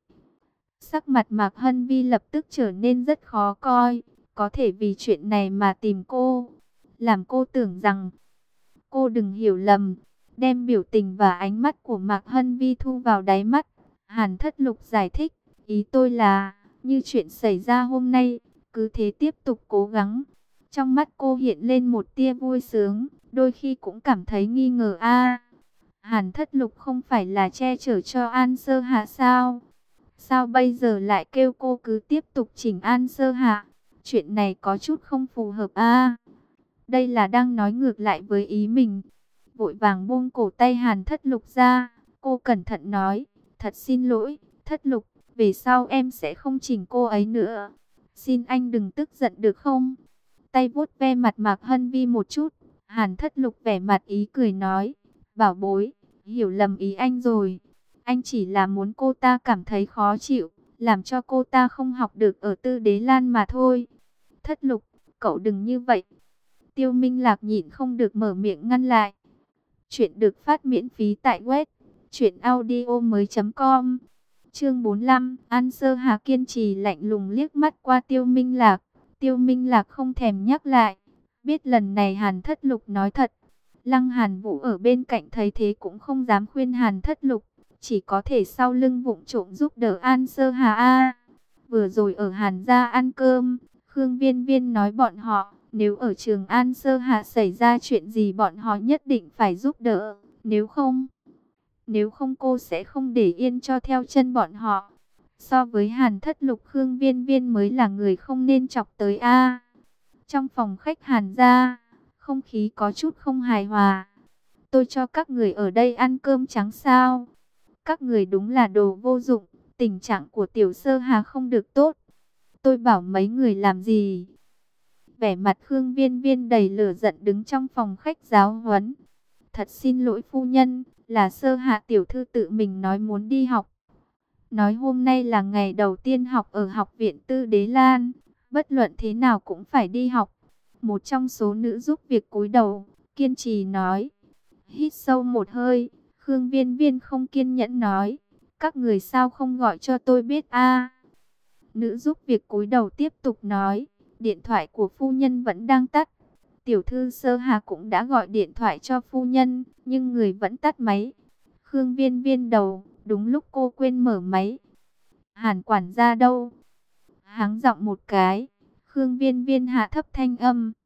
Sắc mặt Mạc Hân Vi lập tức trở nên rất khó coi, có thể vì chuyện này mà tìm cô, làm cô tưởng rằng, cô đừng hiểu lầm, đem biểu tình và ánh mắt của Mạc Hân Vi thu vào đáy mắt. Hàn Thất Lục giải thích, ý tôi là, như chuyện xảy ra hôm nay, cứ thế tiếp tục cố gắng. Trong mắt cô hiện lên một tia vui sướng, đôi khi cũng cảm thấy nghi ngờ a. Hàn Thất Lục không phải là che chở cho An Sơ Hạ sao? Sao bây giờ lại kêu cô cứ tiếp tục chỉnh An Sơ Hạ? Chuyện này có chút không phù hợp a. Đây là đang nói ngược lại với ý mình. Vội vàng buông cổ tay Hàn Thất Lục ra, cô cẩn thận nói, thật xin lỗi, Thất Lục, về sau em sẽ không chỉnh cô ấy nữa. Xin anh đừng tức giận được không? Tay vuốt ve mặt Mạc Hân Vi một chút, Hàn Thất Lục vẻ mặt ý cười nói, bảo bối, hiểu lầm ý anh rồi. Anh chỉ là muốn cô ta cảm thấy khó chịu, làm cho cô ta không học được ở Tư Đế Lan mà thôi. Thất Lục, cậu đừng như vậy. Tiêu Minh Lạc nhịn không được mở miệng ngăn lại. Chuyện được phát miễn phí tại web truyệnaudiomoi.com. Chương 45, An Sơ Hà kiên trì lạnh lùng liếc mắt qua Tiêu Minh Lạc. Tiêu Minh Lạc không thèm nhắc lại, biết lần này Hàn Thất Lục nói thật. Lăng Hàn Vũ ở bên cạnh thấy thế cũng không dám khuyên Hàn Thất Lục, chỉ có thể sau lưng vụng trộm giúp đỡ An Sơ Hà a. Vừa rồi ở Hàn gia ăn cơm, Khương Viên Viên nói bọn họ, nếu ở trường An Sơ Hà xảy ra chuyện gì bọn họ nhất định phải giúp đỡ, nếu không cô sẽ không để yên cho theo chân bọn họ. So với Hàn Thất Lục, Khương Viên Viên mới là người không nên chọc tới a. Trong phòng khách Hàn gia, không khí có chút không hài hòa. Tôi cho các người ở đây ăn cơm trắng sao? Các người đúng là đồ vô dụng, tình trạng của Tiểu Sơ Hà không được tốt. Tôi bảo mấy người làm gì? Vẻ mặt Khương Viên Viên đầy lửa giận đứng trong phòng khách giáo huấn. Thật xin lỗi phu nhân, là Sơ Hạ tiểu thư tự mình nói muốn đi học. Nói hôm nay là ngày đầu tiên học ở học viện Tư Đế Lan, bất luận thế nào cũng phải đi học. Một trong số nữ giúp việc cúi đầu, kiên trì nói. Hít sâu một hơi, Khương Viên Viên không kiên nhẫn nói. Các người sao không gọi cho tôi biết a? Nữ giúp việc cúi đầu tiếp tục nói. Điện thoại của phu nhân vẫn đang tắt. Tiểu thư Sơ Hà cũng đã gọi điện thoại cho phu nhân, nhưng người vẫn tắt máy. Khương Viên Viên đầu, đúng lúc cô quên mở máy. Hàn quản gia đâu? Háng giọng một cái, Khương Viên Viên hạ thấp thanh âm,